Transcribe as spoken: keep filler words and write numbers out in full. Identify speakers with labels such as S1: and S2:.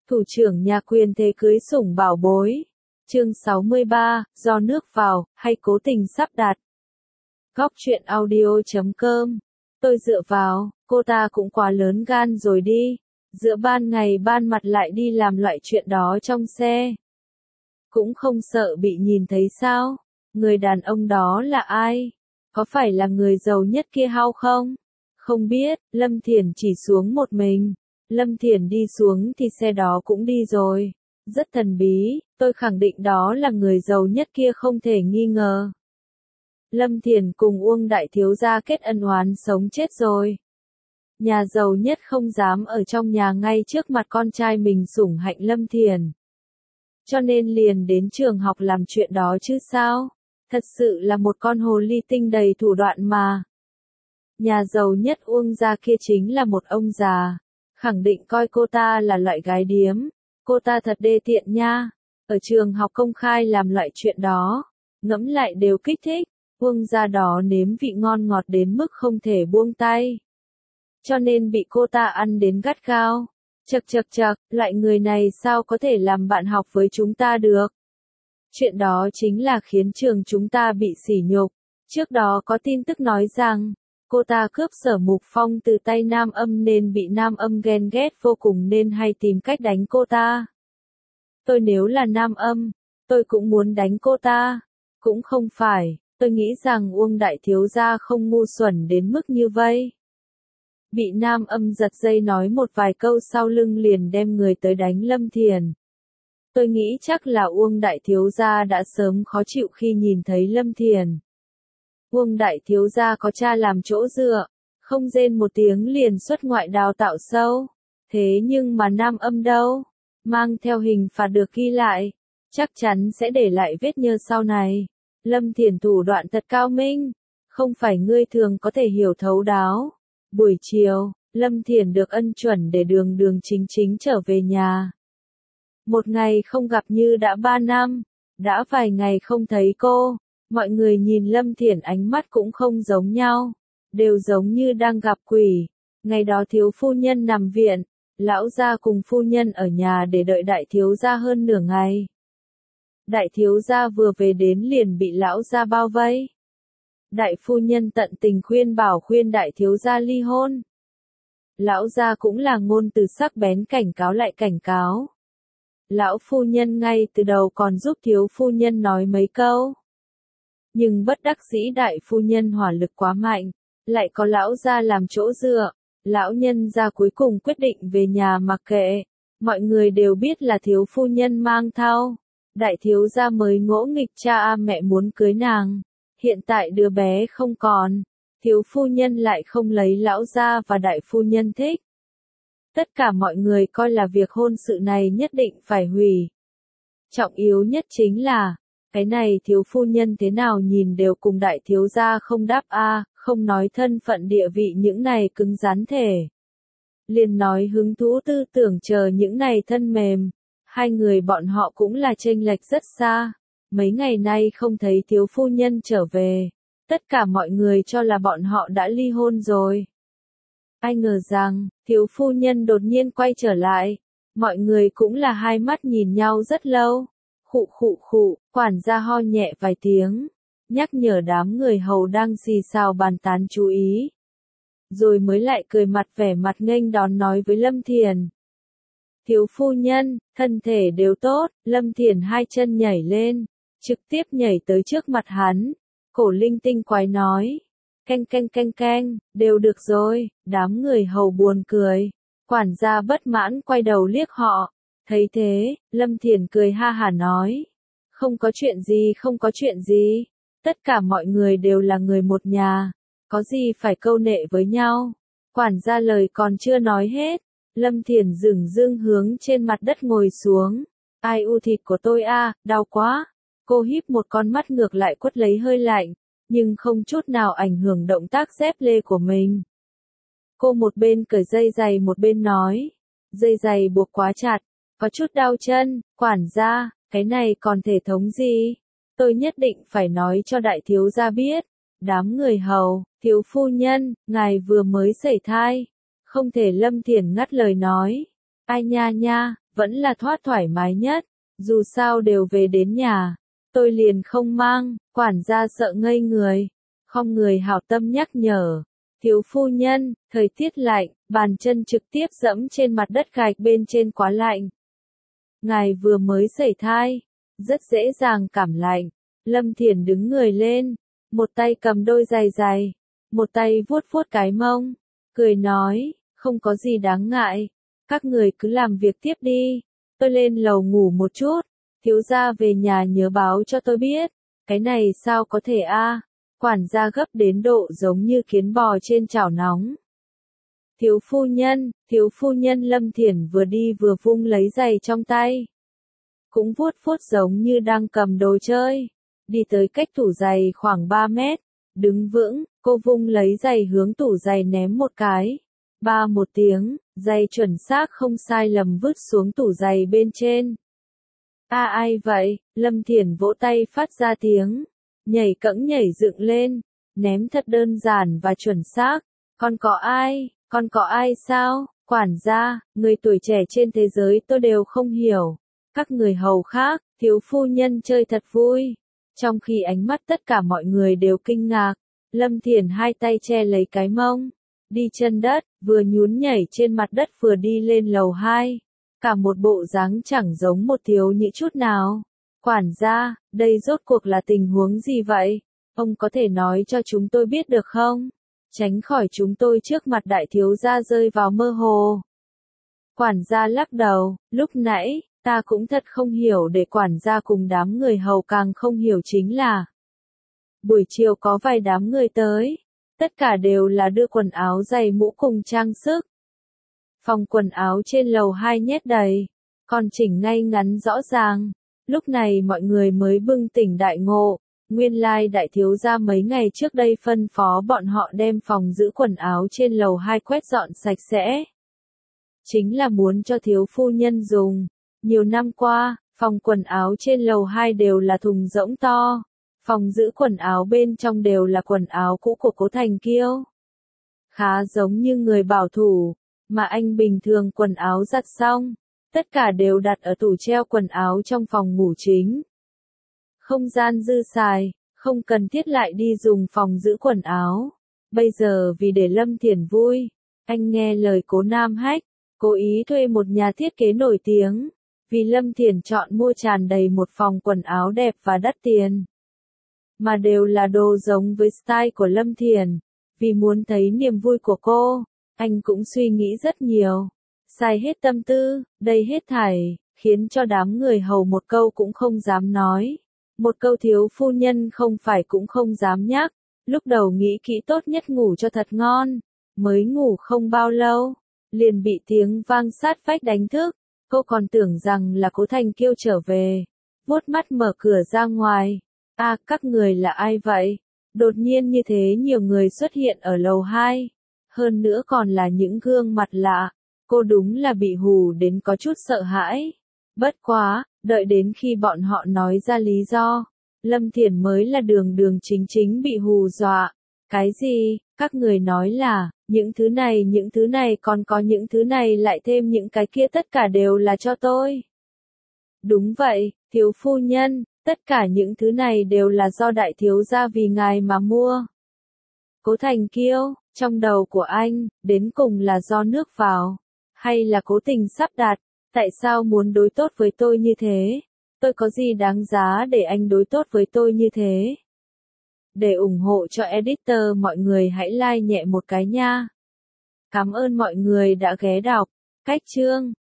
S1: Thủ trưởng nhà quyền thế cưới sủng bảo bối. Chương sáu mươi ba, do nước vào, hay cố tình sắp đặt. Góc truyện audio chấm com. Tôi dựa vào, cô ta cũng quá lớn gan rồi đi. Giữa ban ngày ban mặt lại đi làm loại chuyện đó trong xe. Cũng không sợ bị nhìn thấy sao? Người đàn ông đó là ai? Có phải là người giàu nhất kia hao không? Không biết, Lâm Thiển chỉ xuống một mình. Lâm Thiển đi xuống thì xe đó cũng đi rồi. Rất thần bí, tôi khẳng định đó là người giàu nhất kia không thể nghi ngờ. Lâm Thiển cùng Uông đại thiếu gia kết ân oán sống chết rồi. Nhà giàu nhất không dám ở trong nhà ngay trước mặt con trai mình sủng hạnh Lâm Thiển. Cho nên liền đến trường học làm chuyện đó chứ sao? Thật sự là một con hồ ly tinh đầy thủ đoạn mà. Nhà giàu nhất Uông gia kia chính là một ông già. Khẳng định coi cô ta là loại gái điếm. Cô ta thật đê tiện nha. Ở trường học công khai làm loại chuyện đó. Ngẫm lại đều kích thích. Uông gia đó nếm vị ngon ngọt đến mức không thể buông tay. Cho nên bị cô ta ăn đến gắt gao. Chậc chậc chậc, loại người này sao có thể làm bạn học với chúng ta được? Chuyện đó chính là khiến trường chúng ta bị sỉ nhục. Trước đó có tin tức nói rằng, cô ta cướp Sở Mục Phong từ tay Nam Âm nên bị Nam Âm ghen ghét vô cùng nên hay tìm cách đánh cô ta. Tôi nếu là Nam Âm, tôi cũng muốn đánh cô ta. Cũng không phải, tôi nghĩ rằng Uông đại thiếu gia không ngu xuẩn đến mức như vậy. Bị Nam Âm giật dây nói một vài câu sau lưng liền đem người tới đánh Lâm Thiển. Tôi nghĩ chắc là Uông đại thiếu gia đã sớm khó chịu khi nhìn thấy Lâm Thiển. Uông đại thiếu gia có cha làm chỗ dựa, không rên một tiếng liền xuất ngoại đào tạo sâu. Thế nhưng mà Nam Âm đâu? Mang theo hình phạt được ghi lại, chắc chắn sẽ để lại vết nhơ sau này. Lâm Thiển thủ đoạn thật cao minh, không phải ngươi thường có thể hiểu thấu đáo. Buổi chiều, Lâm Thiển được ân chuẩn để đường đường chính chính trở về nhà. Một ngày không gặp như đã ba năm, đã vài ngày không thấy cô, mọi người nhìn Lâm Thiển ánh mắt cũng không giống nhau, đều giống như đang gặp quỷ. Ngày đó thiếu phu nhân nằm viện, lão gia cùng phu nhân ở nhà để đợi đại thiếu gia hơn nửa ngày. Đại thiếu gia vừa về đến liền bị lão gia bao vây. Đại phu nhân tận tình khuyên bảo khuyên đại thiếu gia ly hôn. Lão gia cũng là ngôn từ sắc bén cảnh cáo lại cảnh cáo. Lão phu nhân ngay từ đầu còn giúp thiếu phu nhân nói mấy câu. Nhưng bất đắc dĩ đại phu nhân hỏa lực quá mạnh, lại có lão gia làm chỗ dựa. Lão nhân gia cuối cùng quyết định về nhà mặc kệ. Mọi người đều biết là thiếu phu nhân mang thai. Đại thiếu gia mới ngỗ nghịch cha mẹ muốn cưới nàng. Hiện tại đứa bé không còn, thiếu phu nhân lại không lấy lão gia và đại phu nhân thích. Tất cả mọi người coi là việc hôn sự này nhất định phải hủy. Trọng yếu nhất chính là, cái này thiếu phu nhân thế nào nhìn đều cùng đại thiếu gia không đáp a, không nói thân phận địa vị những này cứng rắn thể. Liền nói hứng thú tư tưởng chờ những này thân mềm, hai người bọn họ cũng là chênh lệch rất xa. Mấy ngày nay không thấy thiếu phu nhân trở về, tất cả mọi người cho là bọn họ đã ly hôn rồi. Ai ngờ rằng, thiếu phu nhân đột nhiên quay trở lại, mọi người cũng là hai mắt nhìn nhau rất lâu. Khụ khụ khụ, quản gia ho nhẹ vài tiếng, nhắc nhở đám người hầu đang xì xào bàn tán chú ý. Rồi mới lại cười mặt vẻ mặt nghênh đón nói với Lâm Thiển. Thiếu phu nhân, thân thể đều tốt, Lâm Thiển hai chân nhảy lên. Trực tiếp nhảy tới trước mặt hắn, cổ linh tinh quái nói, canh canh canh canh, đều được rồi, đám người hầu buồn cười, quản gia bất mãn quay đầu liếc họ, thấy thế, Lâm Thiển cười ha hả nói, không có chuyện gì không có chuyện gì, tất cả mọi người đều là người một nhà, có gì phải câu nệ với nhau, quản gia lời còn chưa nói hết, Lâm Thiển dửng dưng hướng trên mặt đất ngồi xuống, ai u thịt của tôi a, đau quá. Cô híp một con mắt ngược lại quất lấy hơi lạnh, nhưng không chút nào ảnh hưởng động tác dép lê của mình. Cô một bên cởi dây giày một bên nói, dây giày buộc quá chặt, có chút đau chân, quản gia, cái này còn thể thống gì? Tôi nhất định phải nói cho đại thiếu gia biết. Đám người hầu, thiếu phu nhân, ngài vừa mới sẩy thai, không thể. Lâm Thiển ngắt lời nói, ai nha nha, vẫn là thoát thoải mái nhất, dù sao đều về đến nhà, tôi liền không mang, quản gia sợ ngây người, không người hảo tâm nhắc nhở, thiếu phu nhân, thời tiết lạnh, bàn chân trực tiếp dẫm trên mặt đất gạch bên trên quá lạnh. Ngài vừa mới sẩy thai, rất dễ dàng cảm lạnh, Lâm Thiển đứng người lên, một tay cầm đôi giày giày, một tay vuốt vuốt cái mông, cười nói, không có gì đáng ngại, các người cứ làm việc tiếp đi, tôi lên lầu ngủ một chút, thiếu gia về nhà nhớ báo cho tôi biết, cái này sao có thể a? Quản gia gấp đến độ giống như kiến bò trên chảo nóng. Thiếu phu nhân, thiếu phu nhân Lâm Thiển vừa đi vừa vung lấy giày trong tay. Cũng vuốt vuốt giống như đang cầm đồ chơi. Đi tới cách tủ giày khoảng ba mét. Đứng vững, cô vung lấy giày hướng tủ giày ném một cái. Ba một tiếng, giày chuẩn xác không sai lầm vứt xuống tủ giày bên trên. A ai vậy? Lâm Thiển vỗ tay phát ra tiếng. Nhảy cẫng nhảy dựng lên. Ném thật đơn giản và chuẩn xác. Còn có ai? Còn có ai sao? Quản gia, người tuổi trẻ trên thế giới tôi đều không hiểu. Các người hầu khác, thiếu phu nhân chơi thật vui. Trong khi ánh mắt tất cả mọi người đều kinh ngạc, Lâm Thiển hai tay che lấy cái mông, đi chân đất, vừa nhún nhảy trên mặt đất vừa đi lên lầu hai. Cả một bộ dáng chẳng giống một thiếu nữ chút nào. Quản gia, đây rốt cuộc là tình huống gì vậy? Ông có thể nói cho chúng tôi biết được không? Tránh khỏi chúng tôi trước mặt đại thiếu gia rơi vào mơ hồ. Quản gia lắc đầu, lúc nãy, ta cũng thật không hiểu để quản gia cùng đám người hầu càng không hiểu chính là. Buổi chiều có vài đám người tới, tất cả đều là đưa quần áo giày mũ cùng trang sức. Phòng quần áo trên lầu hai nhét đầy, còn chỉnh ngay ngắn rõ ràng. Lúc này mọi người mới bừng tỉnh đại ngộ. Nguyên lai đại thiếu gia mấy ngày trước đây phân phó bọn họ đem phòng giữ quần áo trên lầu hai quét dọn sạch sẽ. Chính là muốn cho thiếu phu nhân dùng. Nhiều năm qua, phòng quần áo trên lầu hai đều là thùng rỗng to. Phòng giữ quần áo bên trong đều là quần áo cũ của Cố Thành Kiêu. Khá giống như người bảo thủ, mà anh bình thường quần áo giặt xong, tất cả đều đặt ở tủ treo quần áo trong phòng ngủ chính. Không gian dư xài, không cần thiết lại đi dùng phòng giữ quần áo. Bây giờ vì để Lâm Thiển vui, anh nghe lời Cố Nam Hách, cố ý thuê một nhà thiết kế nổi tiếng, vì Lâm Thiển chọn mua tràn đầy một phòng quần áo đẹp và đắt tiền. Mà đều là đồ giống với style của Lâm Thiển, vì muốn thấy niềm vui của cô, anh cũng suy nghĩ rất nhiều, xài hết tâm tư, đây hết thảy, khiến cho đám người hầu một câu cũng không dám nói. Một câu thiếu phu nhân không phải cũng không dám nhắc, lúc đầu nghĩ kỹ tốt nhất ngủ cho thật ngon, mới ngủ không bao lâu, liền bị tiếng vang sát vách đánh thức, cô còn tưởng rằng là Cố Thành Kiêu trở về, vuốt mắt mở cửa ra ngoài, a à, các người là ai vậy? Đột nhiên như thế nhiều người xuất hiện ở lầu hai, hơn nữa còn là những gương mặt lạ, cô đúng là bị hù đến có chút sợ hãi, bất quá. Đợi đến khi bọn họ nói ra lý do, Lâm Thiển mới là đường đường chính chính bị hù dọa. Cái gì? Các người nói là, những thứ này những thứ này còn có những thứ này lại thêm những cái kia tất cả đều là cho tôi. Đúng vậy, thiếu phu nhân, tất cả những thứ này đều là do đại thiếu gia vì ngài mà mua. Cố Thành Kiêu, trong đầu của anh, đến cùng là do nước vào, hay là cố tình sắp đặt? Tại sao muốn đối tốt với tôi như thế? Tôi có gì đáng giá để anh đối tốt với tôi như thế? Để ủng hộ cho editor mọi người hãy like nhẹ một cái nha. Cảm ơn mọi người đã ghé đọc. Cách chương